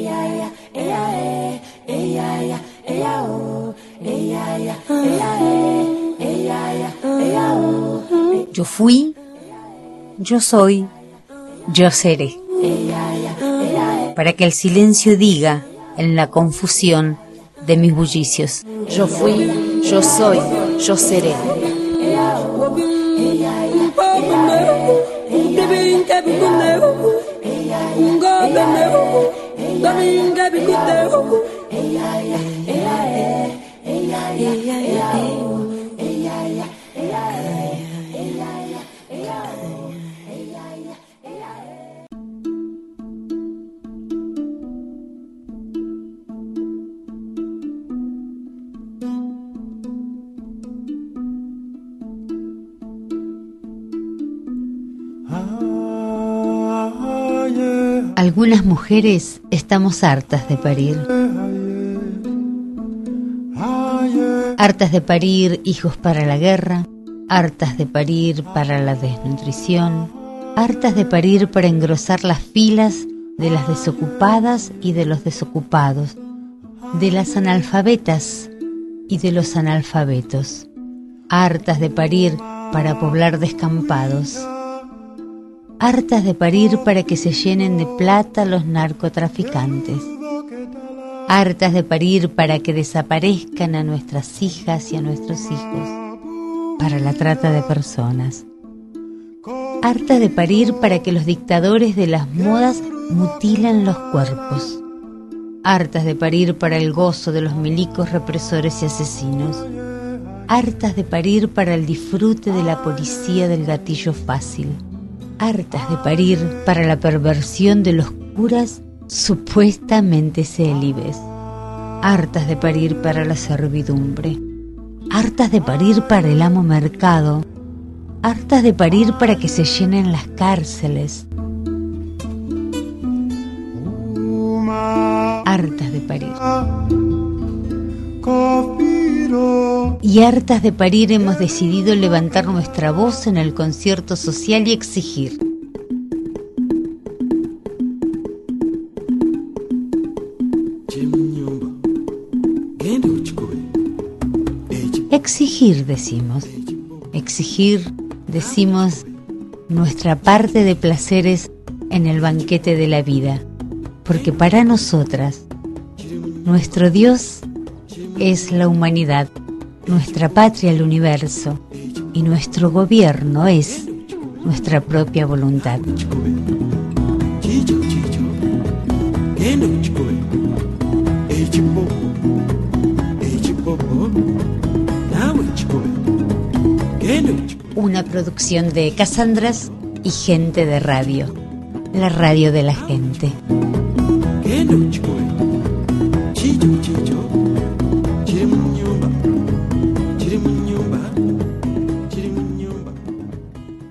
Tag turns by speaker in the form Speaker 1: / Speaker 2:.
Speaker 1: Yo fui, yo soy, yo seré. Para que el silencio diga en la confusión de mis bullicios.
Speaker 2: Yo fui, yo soy, yo seré.
Speaker 1: Algunas mujeres estamos hartas de parir. Hartas de parir hijos para la guerra, hartas de parir para la desnutrición, hartas de parir para engrosar las filas de las desocupadas y de los desocupados, de las analfabetas y de los analfabetos, hartas de parir para poblar descampados, hartas de parir para que se llenen de plata los narcotraficantes, hartas de parir para que desaparezcan a nuestras hijas y a nuestros hijos, para la trata de personas, hartas de parir para que los dictadores de las modas mutilen los cuerpos, hartas de parir para el gozo de los milicos represores y asesinos, hartas de parir para el disfrute de la policía del gatillo fácil, hartas de parir para la perversión de los curas supuestamente célibes, hartas de parir para la servidumbre, hartas de parir para el amo mercado, hartas de parir para que se llenen las cárceles, hartas de parir. Y hartas de parir hemos decidido levantar nuestra voz en el concierto social y exigir. Exigir, decimos. Exigir, decimos, nuestra parte de placeres en el banquete de la vida. Porque para nosotras, nuestro Dios es la humanidad, nuestra patria el universo, y nuestro gobierno es nuestra propia voluntad. Una producción de Casandras y Gente de Radio, la radio de la gente.